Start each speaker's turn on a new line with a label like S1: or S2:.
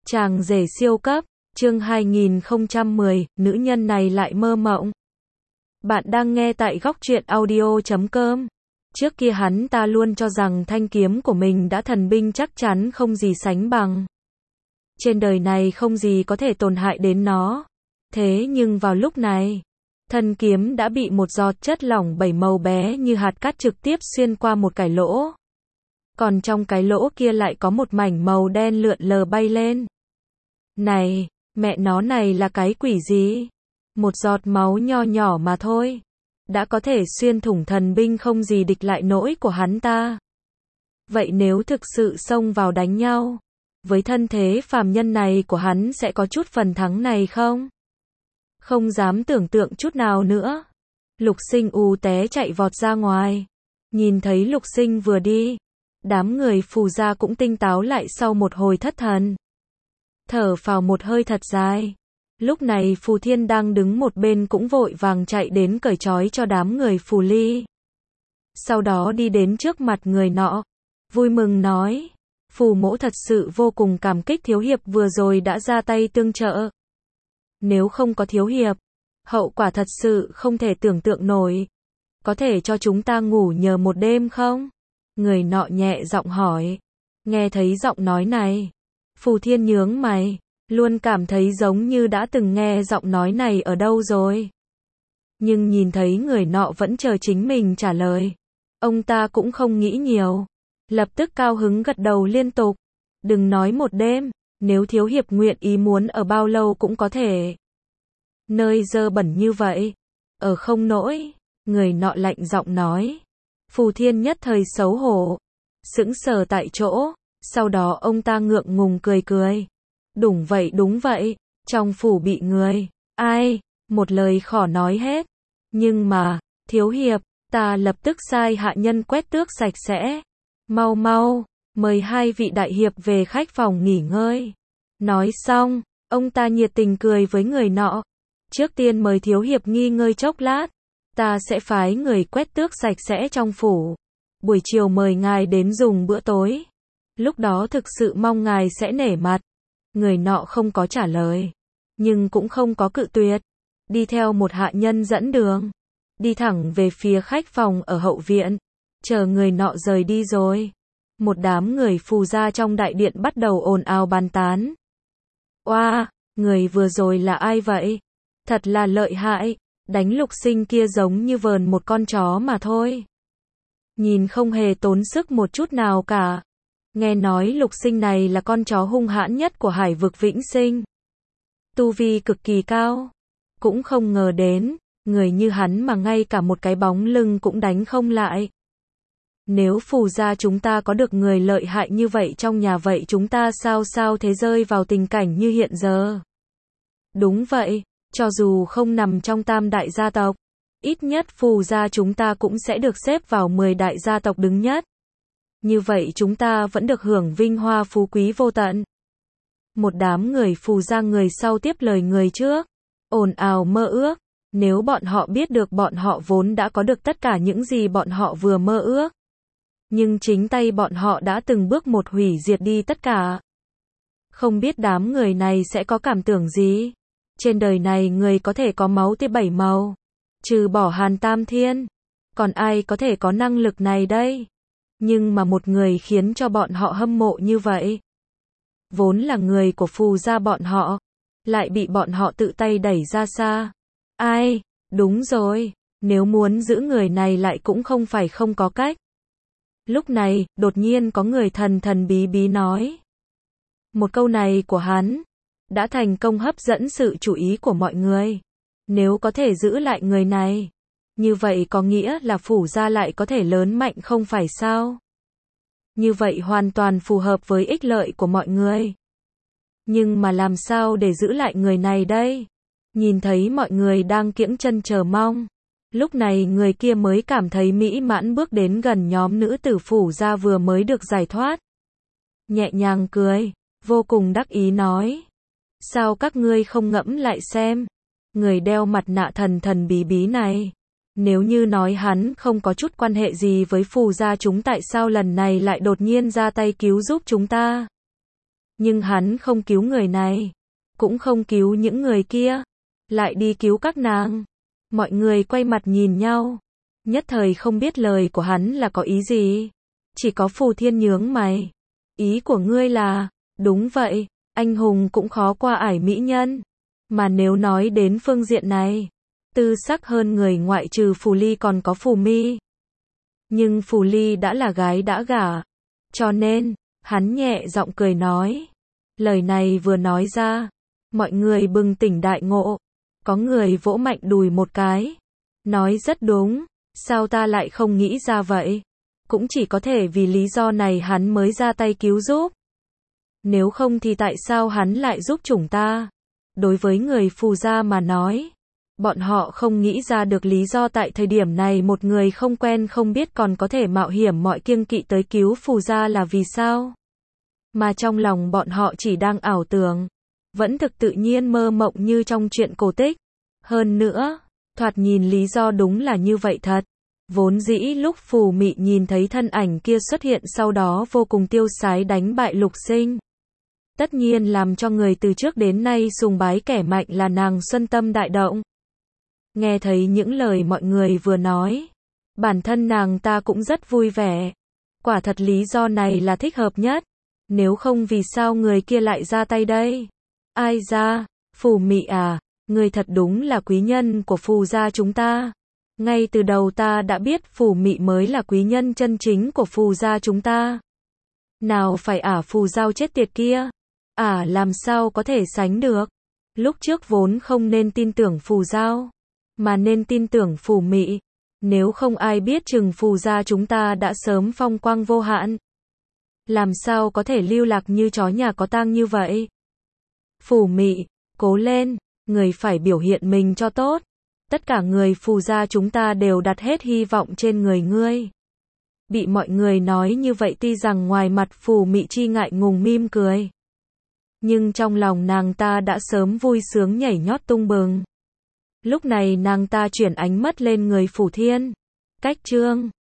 S1: Chàng rể siêu cấp, chương 2010, nữ nhân này lại mơ mộng. Bạn đang nghe tại góc truyện audio.com. Trước kia hắn ta luôn cho rằng thanh kiếm của mình đã thần binh chắc chắn không gì sánh bằng. Trên đời này không gì có thể tổn hại đến nó. Thế nhưng vào lúc này, thân kiếm đã bị một giọt chất lỏng bảy màu bé như hạt cát trực tiếp xuyên qua một cái lỗ. Còn trong cái lỗ kia lại có một mảnh màu đen lượn lờ bay lên. Này, mẹ nó này là cái quỷ gì? Một giọt máu nho nhỏ mà thôi, đã có thể xuyên thủng thần binh không gì địch lại nổi của hắn ta. Vậy nếu thực sự xông vào đánh nhau, với thân thế phàm nhân này của hắn sẽ có chút phần thắng này không? Không dám tưởng tượng chút nào nữa. Lục Sinh té chạy vọt ra ngoài. Nhìn thấy Lục Sinh vừa đi, đám người Phù gia cũng tinh táo lại sau một hồi thất thần. Thở phào một hơi thật dài. Lúc này Phù Thiên đang đứng một bên cũng vội vàng chạy đến cởi trói cho đám người Phù Ly. Sau đó đi đến trước mặt người nọ, vui mừng nói: Phù mỗ thật sự vô cùng cảm kích thiếu hiệp vừa rồi đã ra tay tương trợ. Nếu không có thiếu hiệp, hậu quả thật sự không thể tưởng tượng nổi. Có thể cho chúng ta ngủ nhờ một đêm không? Người nọ nhẹ giọng hỏi. Nghe thấy giọng nói này, Phù Thiên nhướng mày, luôn cảm thấy giống như đã từng nghe giọng nói này ở đâu rồi. Nhưng nhìn thấy người nọ vẫn chờ chính mình trả lời, ông ta cũng không nghĩ nhiều, lập tức cao hứng gật đầu liên tục. Đừng nói một đêm, nếu thiếu hiệp nguyện ý muốn ở bao lâu cũng có thể. Nơi dơ bẩn như vậy, ở không nổi, người nọ lạnh giọng nói. Phù Thiên nhất thời xấu hổ, sững sờ tại chỗ, sau đó ông ta ngượng ngùng cười cười. Đúng vậy, trong phủ bị người, ai, một lời khó nói hết. Nhưng mà, thiếu hiệp, ta lập tức sai hạ nhân quét tước sạch sẽ. Mau mau, mời hai vị đại hiệp về khách phòng nghỉ ngơi. Nói xong, ông ta nhiệt tình cười với người nọ. Trước tiên mời thiếu hiệp nghỉ ngơi chốc lát, ta sẽ phái người quét tước sạch sẽ trong phủ. Buổi chiều mời ngài đến dùng bữa tối. Lúc đó thực sự mong ngài sẽ nể mặt. Người nọ không có trả lời, nhưng cũng không có cự tuyệt. Đi theo một hạ nhân dẫn đường, đi thẳng về phía khách phòng ở hậu viện. Chờ người nọ rời đi rồi, một đám người Phù gia trong đại điện bắt đầu ồn ào bàn tán. Oa, người vừa rồi là ai vậy? Thật là lợi hại, đánh Lục Sinh kia giống như vờn một con chó mà thôi. Nhìn không hề tốn sức một chút nào cả. Nghe nói Lục Sinh này là con chó hung hãn nhất của Hải vực Vĩnh Sinh. Tu vi cực kỳ cao. Cũng không ngờ đến, người như hắn mà ngay cả một cái bóng lưng cũng đánh không lại. Nếu Phù gia chúng ta có được người lợi hại như vậy trong nhà vậy chúng ta sao thế rơi vào tình cảnh như hiện giờ. Đúng vậy, cho dù không nằm trong tam đại gia tộc, ít nhất Phù gia chúng ta cũng sẽ được xếp vào 10 đại gia tộc đứng nhất. Như vậy chúng ta vẫn được hưởng vinh hoa phú quý vô tận. Một đám người Phù gia người sau tiếp lời người trước, ồn ào mơ ước. Nếu bọn họ biết được bọn họ vốn đã có được tất cả những gì bọn họ vừa mơ ước. Nhưng chính tay bọn họ đã từng bước một hủy diệt đi tất cả. Không biết đám người này sẽ có cảm tưởng gì? Trên đời này người có thể có máu tê bảy màu, trừ bỏ Hàn Tam Thiên, còn ai có thể có năng lực này đây? Nhưng mà một người khiến cho bọn họ hâm mộ như vậy, vốn là người của Phù gia bọn họ, lại bị bọn họ tự tay đẩy ra xa. Ai? Đúng rồi, nếu muốn giữ người này lại cũng không phải không có cách. Lúc này, đột nhiên có người thần bí bí nói. Một câu này của hắn đã thành công hấp dẫn sự chú ý của mọi người. Nếu có thể giữ lại người này, như vậy có nghĩa là Phù gia lại có thể lớn mạnh không phải sao? Như vậy hoàn toàn phù hợp với ích lợi của mọi người. Nhưng mà làm sao để giữ lại người này đây? Nhìn thấy mọi người đang kiễng chân chờ mong. Lúc này người kia mới cảm thấy mỹ mãn bước đến gần nhóm nữ tử Phù gia vừa mới được giải thoát. Nhẹ nhàng cười, vô cùng đắc ý nói. Sao các ngươi không ngẫm lại xem? Người đeo mặt nạ thần bí bí này, nếu như nói hắn không có chút quan hệ gì với Phù gia chúng tại sao lần này lại đột nhiên ra tay cứu giúp chúng ta? Nhưng hắn không cứu người này, cũng không cứu những người kia, lại đi cứu các nàng. Mọi người quay mặt nhìn nhau, nhất thời không biết lời của hắn là có ý gì. Chỉ có Phù Thiên nhướng mày. Ý của ngươi là, đúng vậy, anh hùng cũng khó qua ải mỹ nhân. Mà nếu nói đến phương diện này, tư sắc hơn người ngoại trừ Phù Ly còn có Phù Mi. Nhưng Phù Ly đã là gái đã gả, cho nên, hắn nhẹ giọng cười nói. Lời này vừa nói ra, mọi người bừng tỉnh đại ngộ. Có người vỗ mạnh đùi một cái, nói rất đúng, sao ta lại không nghĩ ra vậy? Cũng chỉ có thể vì lý do này hắn mới ra tay cứu giúp. Nếu không thì tại sao hắn lại giúp chúng ta? Đối với người Phù gia mà nói, bọn họ không nghĩ ra được lý do tại thời điểm này một người không quen không biết còn có thể mạo hiểm mọi kiêng kỵ tới cứu Phù gia là vì sao. Mà trong lòng bọn họ chỉ đang ảo tưởng, vẫn thực tự nhiên mơ mộng như trong truyện cổ tích. Hơn nữa, thoạt nhìn lý do đúng là như vậy thật. Vốn dĩ lúc Phù Mị nhìn thấy thân ảnh kia xuất hiện sau đó vô cùng tiêu sái đánh bại Lục Sinh. Tất nhiên làm cho người từ trước đến nay sùng bái kẻ mạnh là nàng xuân tâm đại động. Nghe thấy những lời mọi người vừa nói, bản thân nàng ta cũng rất vui vẻ. Quả thật lý do này là thích hợp nhất. Nếu không vì sao người kia lại ra tay đây? Ai ra, Phù Mị à, người thật đúng là quý nhân của Phù gia chúng ta. Ngay từ đầu ta đã biết Phù Mị mới là quý nhân chân chính của Phù gia chúng ta. Nào phải Phù Giao chết tiệt kia. Làm sao có thể sánh được. Lúc trước vốn không nên tin tưởng Phù Giao, mà nên tin tưởng Phù Mị. Nếu không ai biết chừng Phù gia chúng ta đã sớm phong quang vô hạn. Làm sao có thể lưu lạc như chó nhà có tang như vậy. Phù Mị, cố lên, người phải biểu hiện mình cho tốt. Tất cả người Phù gia chúng ta đều đặt hết hy vọng trên người ngươi. Bị mọi người nói như vậy tuy rằng ngoài mặt Phù Mị chi ngại ngùng mỉm cười, nhưng trong lòng nàng ta đã sớm vui sướng nhảy nhót tung bừng. Lúc này nàng ta chuyển ánh mắt lên người Phù Thiên. Cách Trương